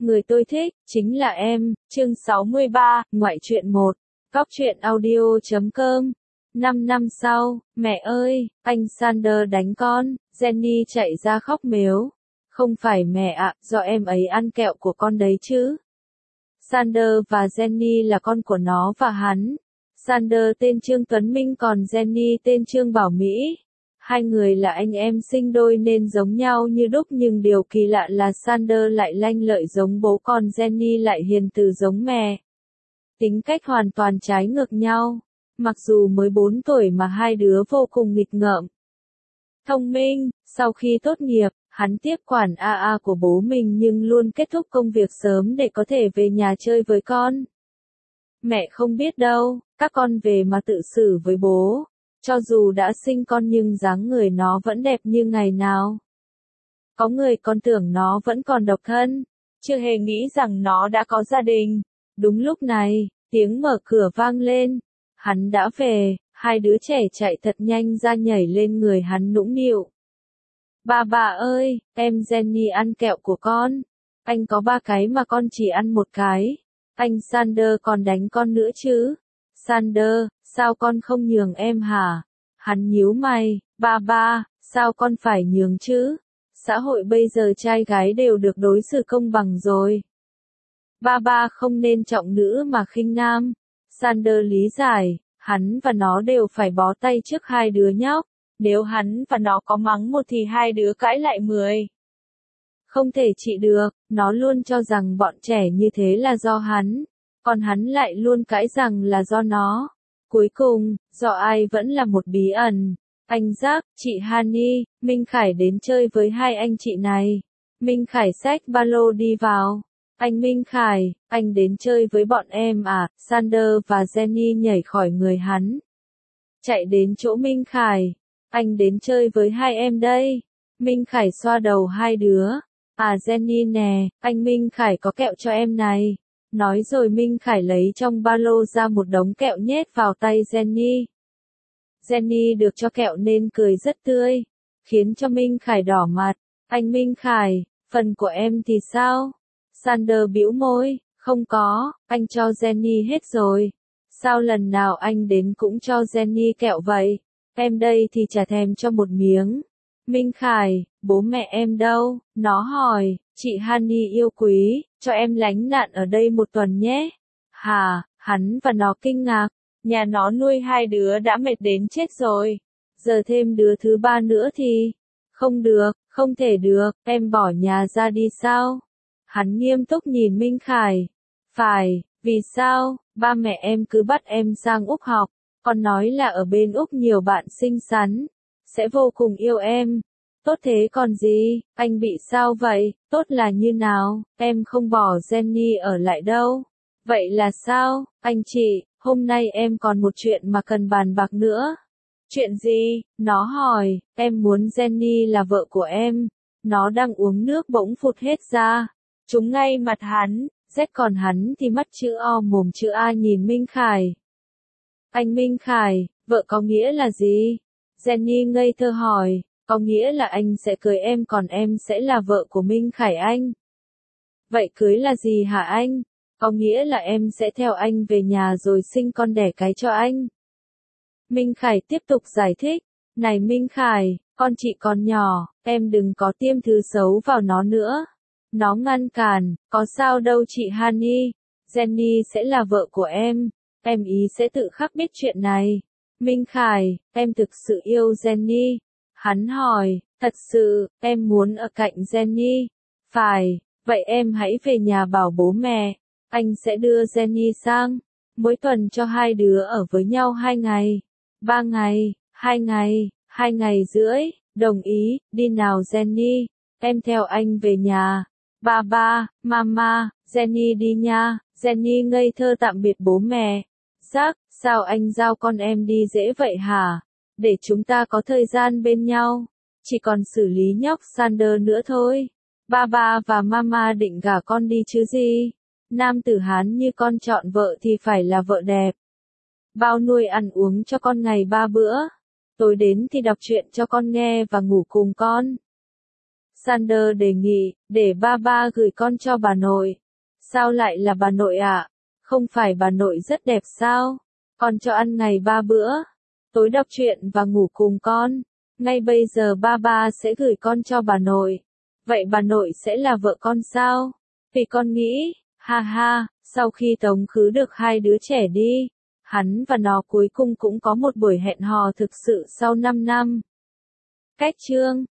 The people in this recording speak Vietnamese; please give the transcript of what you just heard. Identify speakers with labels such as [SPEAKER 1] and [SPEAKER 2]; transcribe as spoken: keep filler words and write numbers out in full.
[SPEAKER 1] Người tôi thích, chính là em, chương sáu mươi ba, ngoại truyện một, góc truyện audio chấm com. Năm năm sau, mẹ ơi, anh Sander đánh con, Jenny chạy ra khóc mếu. Không phải mẹ ạ, do em ấy ăn kẹo của con đấy chứ. Sander và Jenny là con của nó và hắn. Sander tên Trương Tuấn Minh còn Jenny tên Trương Bảo Mỹ. Hai người là anh em sinh đôi nên giống nhau như đúc, nhưng điều kỳ lạ là Sander lại lanh lợi giống bố còn Jenny lại hiền từ giống mẹ. Tính cách hoàn toàn trái ngược nhau. Mặc dù mới bốn tuổi mà hai đứa vô cùng nghịch ngợm. Thông minh, sau khi tốt nghiệp, hắn tiếp quản a a của bố mình nhưng luôn kết thúc công việc sớm để có thể về nhà chơi với con. Mẹ không biết đâu, các con về mà tự xử với bố. Cho dù đã sinh con nhưng dáng người nó vẫn đẹp như ngày nào. Có người còn tưởng nó vẫn còn độc thân, chưa hề nghĩ rằng nó đã có gia đình. Đúng lúc này, tiếng mở cửa vang lên. Hắn đã về, hai đứa trẻ chạy thật nhanh ra nhảy lên người hắn nũng nịu. Bà bà ơi, em Jenny ăn kẹo của con. Anh có ba cái mà con chỉ ăn một cái. Anh Sander còn đánh con nữa chứ. Sander, sao con không nhường em hả? Hắn nhíu mày, ba ba, sao con phải nhường chứ? Xã hội bây giờ trai gái đều được đối xử công bằng rồi. Ba ba không nên trọng nữ mà khinh nam. Sander lý giải, hắn và nó đều phải bó tay trước hai đứa nhóc. Nếu hắn và nó có mắng một thì hai đứa cãi lại mười. Không thể trị được, nó luôn cho rằng bọn trẻ như thế là do hắn. Còn hắn lại luôn cãi rằng là do nó. Cuối cùng, do ai vẫn là một bí ẩn. Anh Jack, chị Hani, Minh Khải đến chơi với hai anh chị này. Minh Khải xách ba lô đi vào. Anh Minh Khải, anh đến chơi với bọn em à? Sander và Jenny nhảy khỏi người hắn. Chạy đến chỗ Minh Khải. Anh đến chơi với hai em đây. Minh Khải xoa đầu hai đứa. À Jenny nè, anh Minh Khải có kẹo cho em này. Nói rồi Minh Khải lấy trong ba lô ra một đống kẹo nhét vào tay Jenny. Jenny được cho kẹo nên cười rất tươi, khiến cho Minh Khải đỏ mặt. Anh Minh Khải, phần của em thì sao? Sander bĩu môi, không có, anh cho Jenny hết rồi. Sao lần nào anh đến cũng cho Jenny kẹo vậy? Em đây thì chả thèm cho một miếng. Minh Khải, bố mẹ em đâu? Nó hỏi, chị Hani yêu quý, cho em lánh nạn ở đây một tuần nhé. Hà, hắn và nó kinh ngạc. Nhà nó nuôi hai đứa đã mệt đến chết rồi. Giờ thêm đứa thứ ba nữa thì... Không được, không thể được, em bỏ nhà ra đi sao? Hắn nghiêm túc nhìn Minh Khải. Phải, vì sao? Ba mẹ em cứ bắt em sang Úc học. Còn nói là ở bên Úc nhiều bạn xinh xắn. Sẽ vô cùng yêu em. Tốt thế còn gì, anh bị sao vậy? Tốt là như nào? Em không bỏ Jenny ở lại đâu. Vậy là sao, anh chị? Hôm nay em còn một chuyện mà cần bàn bạc nữa. Chuyện gì? Nó hỏi, em muốn Jenny là vợ của em. Nó đang uống nước bỗng phụt hết ra. Trúng ngay mặt hắn, rét còn hắn thì mắt chữ O mồm chữ A nhìn Minh Khải. Anh Minh Khải, vợ có nghĩa là gì? Jenny ngây thơ hỏi, có nghĩa là anh sẽ cưới em còn em sẽ là vợ của Minh Khải anh. Vậy cưới là gì hả anh? Có nghĩa là em sẽ theo anh về nhà rồi sinh con đẻ cái cho anh. Minh Khải tiếp tục giải thích. Này Minh Khải, con chị còn nhỏ, em đừng có tiêm thứ xấu vào nó nữa. Nó ngăn cản, có sao đâu chị Hani. Jenny sẽ là vợ của em. Em ý sẽ tự khắc biết chuyện này. Minh Khải, em thực sự yêu Jenny. Hắn hỏi, thật sự, em muốn ở cạnh Jenny. Phải, vậy em hãy về nhà bảo bố mẹ. Anh sẽ đưa Jenny sang. Mỗi tuần cho hai đứa ở với nhau hai ngày. Ba ngày, hai ngày, hai ngày rưỡi. Đồng ý, đi nào Jenny. Em theo anh về nhà. Ba ba, mama, Jenny đi nha. Jenny ngây thơ tạm biệt bố mẹ. Jack, sao anh giao con em đi dễ vậy hả? Để chúng ta có thời gian bên nhau. Chỉ còn xử lý nhóc Sander nữa thôi. Ba ba và mama định gả con đi chứ gì? Nam tử Hán như con chọn vợ thì phải là vợ đẹp. Bao nuôi ăn uống cho con ngày ba bữa. Tối đến thì đọc truyện cho con nghe và ngủ cùng con. Sander đề nghị, để ba ba gửi con cho bà nội. Sao lại là bà nội ạ? Không phải bà nội rất đẹp sao? Con cho ăn ngày ba bữa. Tối đọc truyện và ngủ cùng con. Ngay bây giờ ba ba sẽ gửi con cho bà nội. Vậy bà nội sẽ là vợ con sao? Vì con nghĩ, ha ha, sau khi tống khứ được hai đứa trẻ đi, hắn và nó cuối cùng cũng có một buổi hẹn hò thực sự sau năm năm. Cách chương